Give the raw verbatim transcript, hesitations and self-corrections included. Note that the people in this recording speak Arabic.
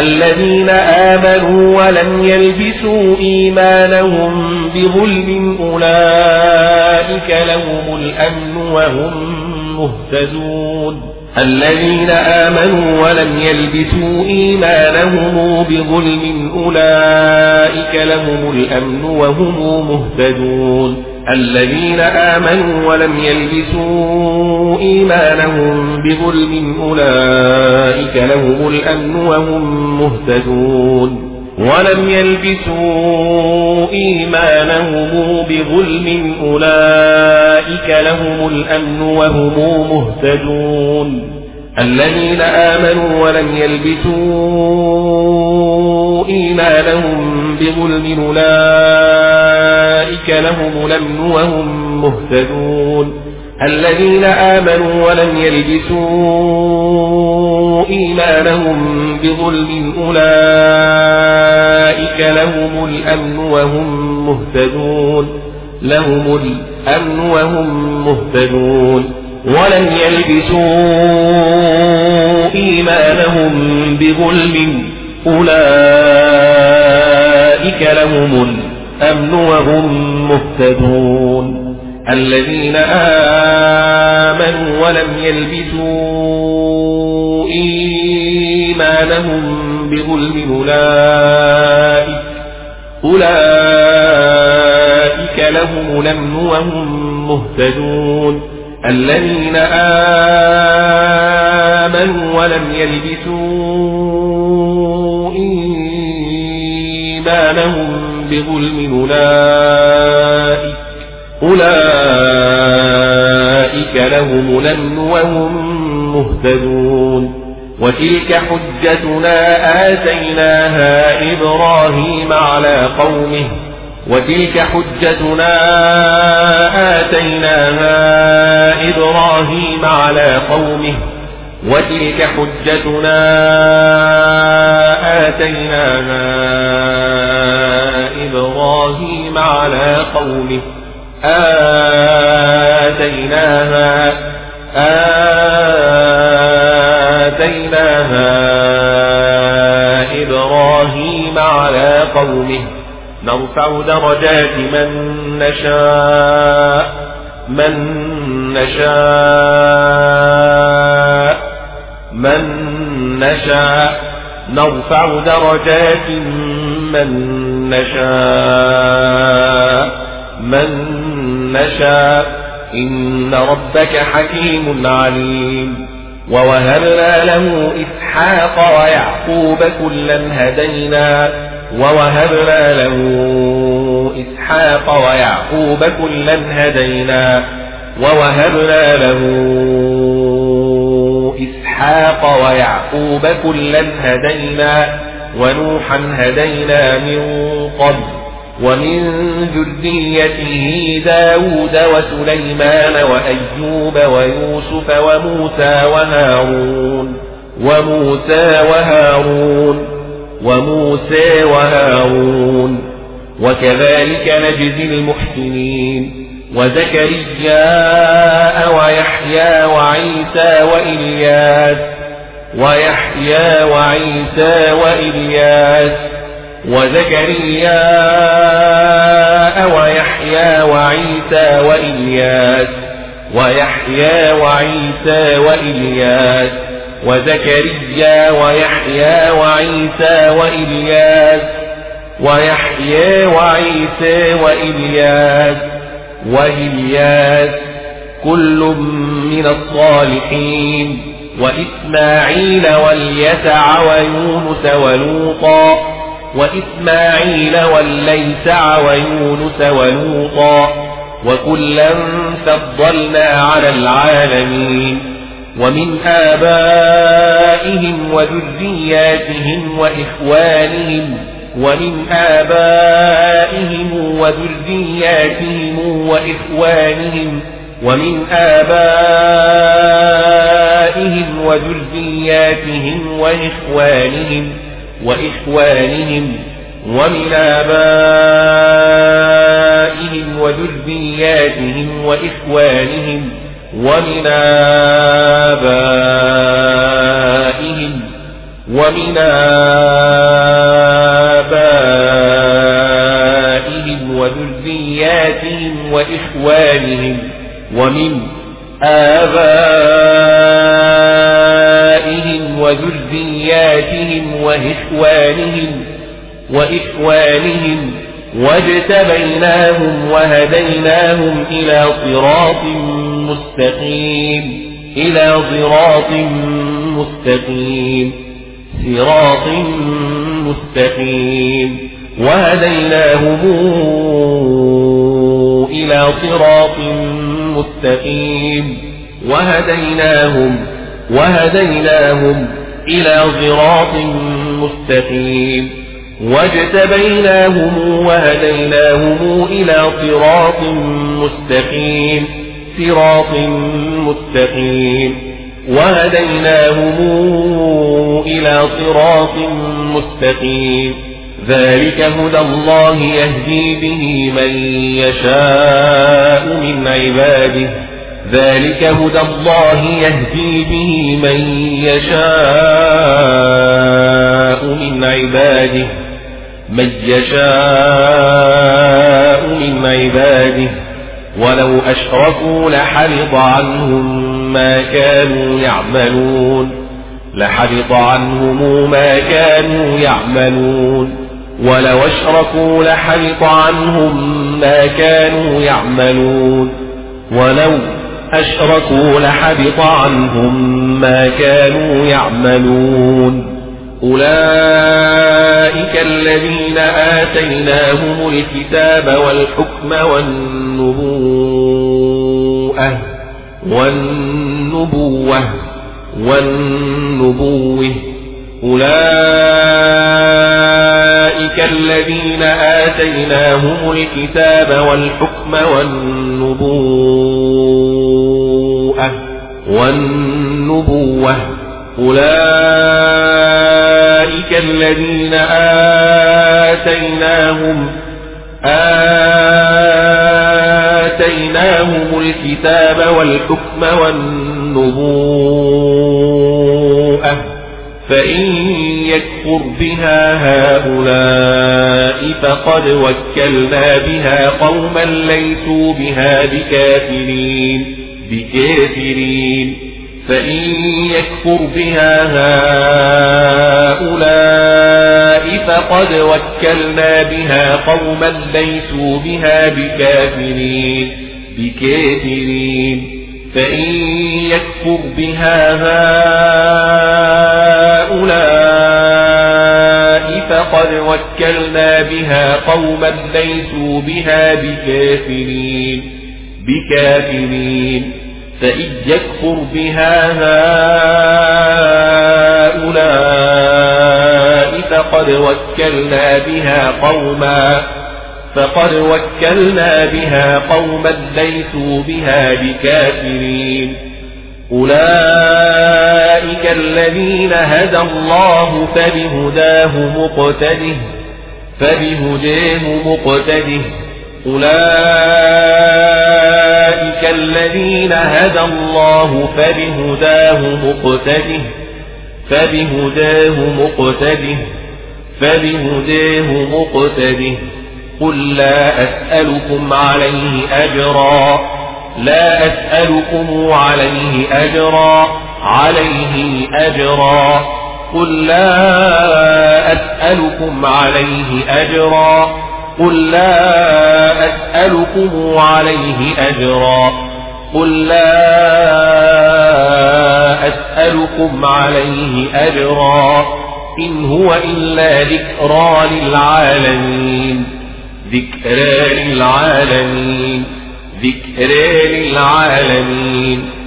الذين آمنوا ولم يلبسوا إيمانهم بظلم أولئك لهم الأمن وهم مهتدون الذين آمنوا ولم يلبسوا إيمانهم بظلم أولئك لهم الأمن وهم مهتدون الذين آمنوا ولم يلبسوا إيمانهم بظلم أولئك لهم الأمن وهم مهتدون ولم يلبسوا إيمانهم بظلم أولئك لهم الأمن وهم مهتدون الذين آمنوا ولم يلبسوا إيمانهم بظلم أولئك لهم الأمن وهم مهتدون الذين آمنوا ولم يلبسوا إيمانهم بظلم أولئك لهم الأمن وهم مهتدون لهم الأمن وهم مهتدون ولم يلبسوا إيمانهم بظلم أولئك لهم الأمن وهم مهتدون الذين آمنوا ولم يلبسوا إيمانهم بظلم أولئك أولئك لهم الأمن وهم مهتدون الذين آمنوا ولم يلبسوا إيمانهم بظلم أولئك أولئك لهم الأمن وهم مهتدون وتلك حجتنا آتيناها إبراهيم على قومه وتلك حجتنا آتيناها إبراهيم على قومه وتلك حجتنا آتيناها إبراهيم على قومه آتيناها آتيناها إبراهيم على قومه نرفع درجات من نشاء من نشاء من نشاء نرفع درجات من نشاء من نشاء إن ربك حكيم عليم ووهبنا له إسحاق ويعقوب كلا هدينا ووهبنا له إسحاق ويعقوب كلا هدينا ووهبنا له إسحاق ويعقوب كلا هدينا ونوحا هدينا من قبل ومن ذريته داود وسليمان وأيوب ويوسف وموسى وهارون وموسى وهارون وموسى وهارون وكذلك نجزي المحسنين وزكريا ويحيى وعيسى وإلياس ويحيى وعيسى وإلياس وزكريا ويحيى وعيسى وإلياس ويحيى وعيسى وإلياس وزكريا ويحيى وعيسى وإلياس ويحيى وعيسى وإلياس وإلياس كل من الصالحين وإسماعيل واليسع ويونس ولوطا وإسماعيل والليسع ويونس ولوطا وكلا فضلنا على العالمين ومن آبائهم وذرياتهم وإخوانهم ومن آبائهم وذرياتهم وإخوانهم ومن آبائهم وذرياتهم وإخوانهم وإخوانهم ومن آبائهم وذرياتهم وإخوانهم ومن آبائهم ومن آبائهم إخوانهم ومن آبائهم وذرياتهم وإخوانهم وإخوانهم واجتبيناهم وهديناهم إلى صراط مستقيم إلى صراط مستقيم صراط مستقيم وهديناهم إلى صراط مستقيم وهديناهم وهديناهم إلى صراط مستقيم واجتبيناهم وهديناهم إلى صراط مستقيم صراط مستقيم وهديناهم إلى صراط مستقيم ذلك هدى الله يهدي به من يشاء من عباده ذلك هدى الله يهدي به من يشاء من عباده من يشاء من عباده ولو أشركوا لحبط عنهم ما كانوا يعملون لحبط عنهم ما كانوا يعملون ولو أشركوا لحبط عنهم ما كانوا يعملون ولو أشركوا لحبط عنهم ما كانوا يعملون أولئك الذين آتيناهم الكتاب والحكم والنبوءة والنبوة والنبوة أولئك الذين آتيناهم الكتاب والحكم والنبوءة والنبوة أولئك الذين آتيناهم آتيناهم الكتاب والحكم والنبوءة فإن يكفر بها هؤلاء فقد وكلنا بها قوما ليسوا بها بكافرين بكافرين فإن يكفر بها هؤلاء فقد وكلنا بها قوما ليسوا بها بكافرين بكافرين فإن يكفر بها هؤلاء فقد وكلنا بها قوما ليسوا بها بكافرين بكافرين فإن يكفر بها هؤلاء فقد وكلنا بها قوما فقد وكلنا بها قوما ليسوا بها بكافرين أولئك الذين هدى الله فبهداه مقتده فبهداه مقتده أولئك الذين هدى الله فبهداه مقتده فبهداه مقتده فبهداه مقتده قل لا أسألكم عليه أجرا لا أسألكم عليه أجرا عليه أجرا قل لا أسألكم عليه أجرا قل لا أسألكم عليه أجرا قل لا أسألكم عليه أجرا إن هو إلا ذكرى للعالمين ذكرى للعالمين ذكرى للعالمين